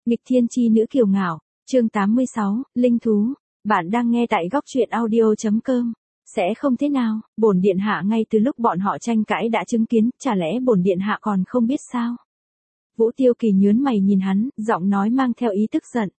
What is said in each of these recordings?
Nghịch thiên chi nữ kiều ngạo, chương 86, Linh thú. Bạn đang nghe tại góc truyện audio.com. Sẽ không thế nào, bổn điện hạ ngay từ lúc bọn họ tranh cãi đã chứng kiến, chả lẽ bổn điện hạ còn không biết sao? Vũ Tiêu Kỳ nhướng mày nhìn hắn, giọng nói mang theo ý tức giận.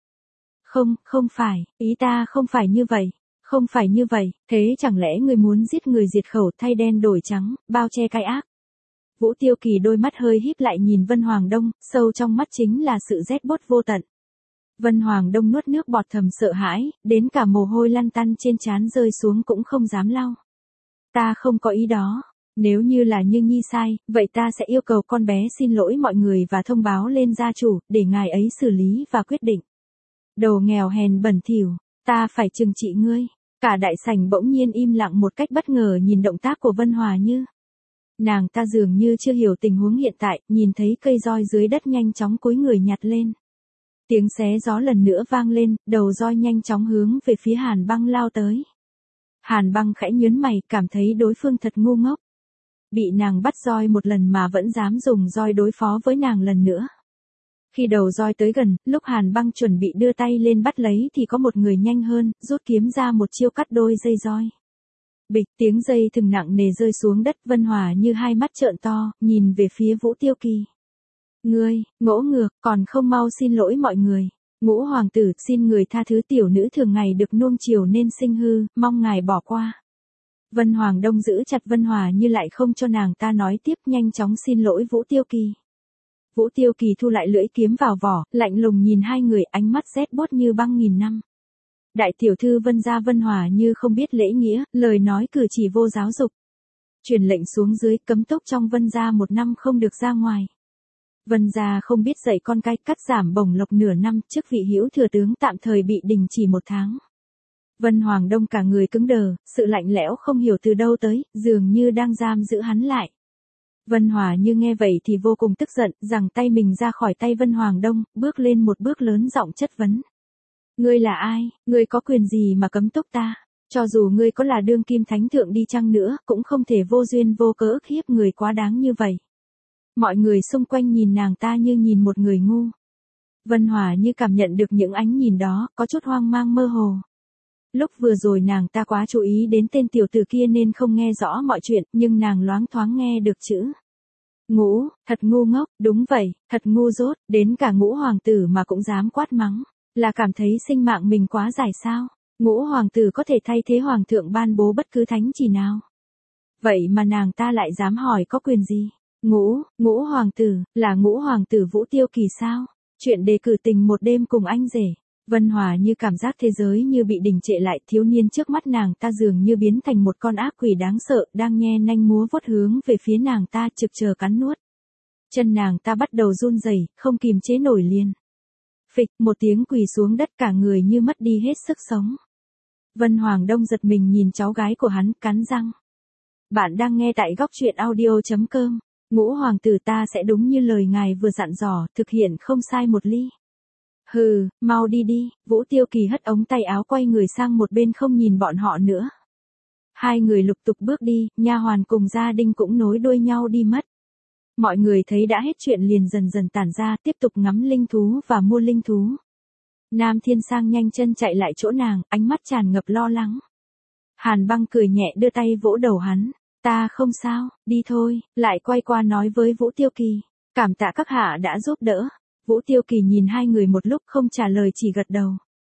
Không phải, ý ta không phải như vậy. Không phải như vậy, thế chẳng lẽ người muốn giết người diệt khẩu thay đen đổi trắng, bao che cái ác? Vũ Tiêu Kỳ đôi mắt hơi híp lại nhìn Vân Hoàng Đông, sâu trong mắt chính là sự rét buốt vô tận. Vân Hoàng Đông nuốt nước bọt thầm sợ hãi, đến cả mồ hôi lăn tăn trên trán rơi xuống cũng không dám lau. Ta không có ý đó, nếu như là Như Nhi sai, vậy ta sẽ yêu cầu con bé xin lỗi mọi người và thông báo lên gia chủ, để ngài ấy xử lý và quyết định. Đồ nghèo hèn bẩn thỉu, ta phải trừng trị ngươi. Cả đại sảnh bỗng nhiên im lặng một cách bất ngờ nhìn động tác của Vân Hòa Như. Nàng ta dường như chưa hiểu tình huống hiện tại, nhìn thấy cây roi dưới đất nhanh chóng cúi người nhặt lên. Tiếng xé gió lần nữa vang lên, đầu roi nhanh chóng hướng về phía Hàn Băng lao tới. Hàn Băng khẽ nhướng mày, cảm thấy đối phương thật ngu ngốc. Bị nàng bắt roi một lần mà vẫn dám dùng roi đối phó với nàng lần nữa. Khi đầu roi tới gần, lúc Hàn Băng chuẩn bị đưa tay lên bắt lấy thì có một người nhanh hơn, rút kiếm ra một chiêu cắt đôi dây roi. Bịch, tiếng dây thừng nặng nề rơi xuống đất. Vân Hòa Như hai mắt trợn to, nhìn về phía Vũ Tiêu Kỳ. Ngươi, ngỗ ngược, còn không mau xin lỗi mọi người. Ngũ hoàng tử, xin người tha thứ tiểu nữ thường ngày được nuông chiều nên sinh hư, mong ngài bỏ qua. Vân Hoàng Đông giữ chặt Vân Hòa Như lại không cho nàng ta nói tiếp, nhanh chóng xin lỗi Vũ Tiêu Kỳ. Vũ Tiêu Kỳ thu lại lưỡi kiếm vào vỏ, lạnh lùng nhìn hai người, ánh mắt rét buốt như băng nghìn năm. Đại tiểu thư Vân gia Vân Hòa Như không biết lễ nghĩa, lời nói cử chỉ vô giáo dục. Truyền lệnh xuống dưới, cấm túc trong Vân gia 1 năm không được ra ngoài. Vân gia không biết dạy con cái, cắt giảm bổng lộc nửa năm, chức vị hữu thừa tướng tạm thời bị đình chỉ 1 tháng. Vân Hoàng Đông cả người cứng đờ, sự lạnh lẽo không hiểu từ đâu tới, dường như đang giam giữ hắn lại. Vân Hòa Như nghe vậy thì vô cùng tức giận, giằng tay mình ra khỏi tay Vân Hoàng Đông, bước lên một bước lớn giọng chất vấn. Ngươi là ai, ngươi có quyền gì mà cấm túc ta? Cho dù ngươi có là đương kim thánh thượng đi chăng nữa, cũng không thể vô duyên vô cớ ức hiếp người quá đáng như vậy. Mọi người xung quanh nhìn nàng ta như nhìn một người ngu. Vân Hòa Như cảm nhận được những ánh nhìn đó, có chút hoang mang mơ hồ. Lúc vừa rồi nàng ta quá chú ý đến tên tiểu tử kia nên không nghe rõ mọi chuyện, nhưng nàng loáng thoáng nghe được chữ. Ngũ, thật ngu ngốc, đúng vậy, thật ngu dốt, đến cả Ngũ hoàng tử mà cũng dám quát mắng, là cảm thấy sinh mạng mình quá dài sao? Ngũ hoàng tử có thể thay thế hoàng thượng ban bố bất cứ thánh chỉ nào. Vậy mà nàng ta lại dám hỏi có quyền gì? Ngũ hoàng tử, là Ngũ hoàng tử Vũ Tiêu Kỳ sao? Chuyện đề cử tình một đêm cùng anh rể. Vân Hòa Như cảm giác thế giới như bị đình trệ lại, thiếu niên trước mắt nàng ta dường như biến thành một con ác quỷ đáng sợ, đang nhe nanh múa vuốt hướng về phía nàng ta, trực chờ cắn nuốt. Chân nàng ta bắt đầu run rẩy, không kìm chế nổi liền. Phịch, một tiếng quỳ xuống đất, cả người như mất đi hết sức sống. Vân Hoàng Đông giật mình nhìn cháu gái của hắn, cắn răng. Bạn đang nghe tại góc truyện audio.com. Ngũ hoàng tử ta sẽ đúng như lời ngài vừa dặn dò, thực hiện không sai một ly. Hừ, mau đi đi. Vũ Tiêu Kỳ hất ống tay áo quay người sang một bên không nhìn bọn họ nữa. Hai người lục tục bước đi, nha hoàn cùng gia đình cũng nối đuôi nhau đi mất. Mọi người thấy đã hết chuyện liền dần dần tản ra, tiếp tục ngắm linh thú và mua linh thú. Nam Thiên Sang nhanh chân chạy lại chỗ nàng, ánh mắt tràn ngập lo lắng. Hàn Băng cười nhẹ đưa tay vỗ đầu hắn. Ta không sao, đi thôi, lại quay qua nói với Vũ Tiêu Kỳ. Cảm tạ các hạ đã giúp đỡ. Vũ Tiêu Kỳ nhìn hai người một lúc không trả lời, chỉ gật đầu.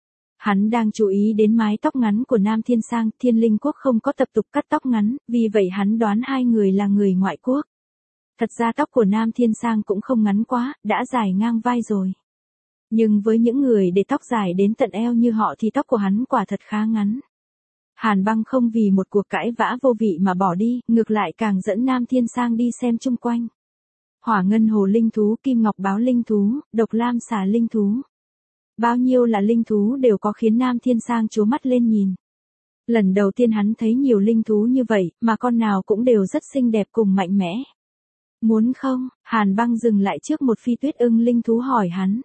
Hắn đang chú ý đến mái tóc ngắn của Nam Thiên Sang, Thiên Linh Quốc không có tập tục cắt tóc ngắn, vì vậy hắn đoán hai người là người ngoại quốc. Thật ra tóc của Nam Thiên Sang cũng không ngắn quá, đã dài ngang vai rồi. Nhưng với những người để tóc dài đến tận eo như họ thì tóc của hắn quả thật khá ngắn. Hàn Băng không vì một cuộc cãi vã vô vị mà bỏ đi, ngược lại càng dẫn Nam Thiên Sang đi xem chung quanh. Hỏa ngân hồ linh thú, kim ngọc báo linh thú, độc lam xà linh thú. Bao nhiêu là linh thú đều có khiến Nam Thiên Sang trố mắt lên nhìn. Lần đầu tiên hắn thấy nhiều linh thú như vậy, mà con nào cũng đều rất xinh đẹp cùng mạnh mẽ. Muốn không? Hàn Băng dừng lại trước một phi tuyết ưng linh thú hỏi hắn.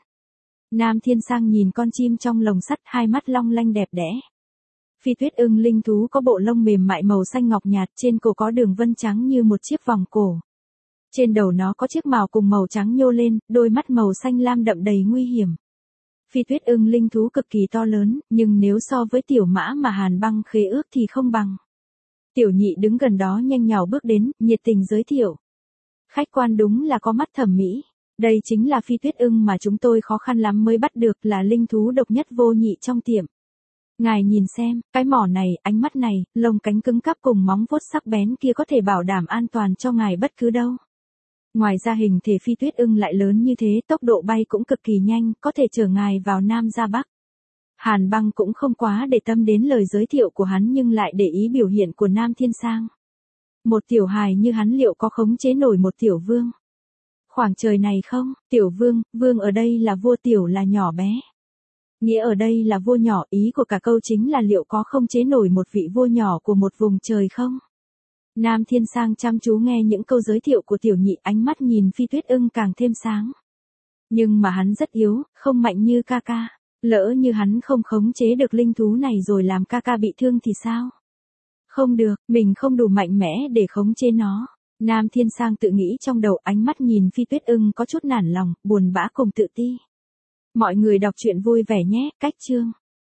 Nam Thiên Sang nhìn con chim trong lồng sắt, hai mắt long lanh đẹp đẽ. Phi tuyết ưng linh thú có bộ lông mềm mại màu xanh ngọc nhạt, trên cổ có đường vân trắng như một chiếc vòng cổ. Trên đầu nó có chiếc mào cùng màu trắng nhô lên, đôi mắt màu xanh lam đậm đầy nguy hiểm. Phi Tuyết Ưng linh thú cực kỳ to lớn, nhưng nếu so với tiểu mã mà Hàn Băng khế ước thì không bằng. Tiểu nhị đứng gần đó nhanh nhảu bước đến, nhiệt tình giới thiệu. Khách quan đúng là có mắt thẩm mỹ. Đây chính là Phi Tuyết Ưng mà chúng tôi khó khăn lắm mới bắt được, là linh thú độc nhất vô nhị trong tiệm. Ngài nhìn xem, cái mỏ này, ánh mắt này, lông cánh cứng cáp cùng móng vuốt sắc bén kia có thể bảo đảm an toàn cho ngài bất cứ đâu. Ngoài ra hình thể Phi Tuyết Ưng lại lớn như thế, tốc độ bay cũng cực kỳ nhanh, có thể chở ngài vào Nam ra Bắc. Hàn Băng cũng không quá để tâm đến lời giới thiệu của hắn nhưng lại để ý biểu hiện của Nam Thiên Sang. Một tiểu hài như hắn liệu có khống chế nổi một tiểu vương? Khoảng trời này không, tiểu vương, vương ở đây là vua, tiểu là nhỏ bé. Nghĩa ở đây là vua nhỏ, ý của cả câu chính là liệu có không chế nổi một vị vua nhỏ của một vùng trời không? Nam Thiên Sang chăm chú nghe những câu giới thiệu của tiểu nhị, ánh mắt nhìn Phi Tuyết Ưng càng thêm sáng. Nhưng mà hắn rất yếu, không mạnh như ca ca. Lỡ như hắn không khống chế được linh thú này rồi làm ca ca bị thương thì sao? Không được, mình không đủ mạnh mẽ để khống chế nó. Nam Thiên Sang tự nghĩ trong đầu, ánh mắt nhìn Phi Tuyết Ưng có chút nản lòng, buồn bã cùng tự ti. Mọi người đọc truyện vui vẻ nhé, cách chương.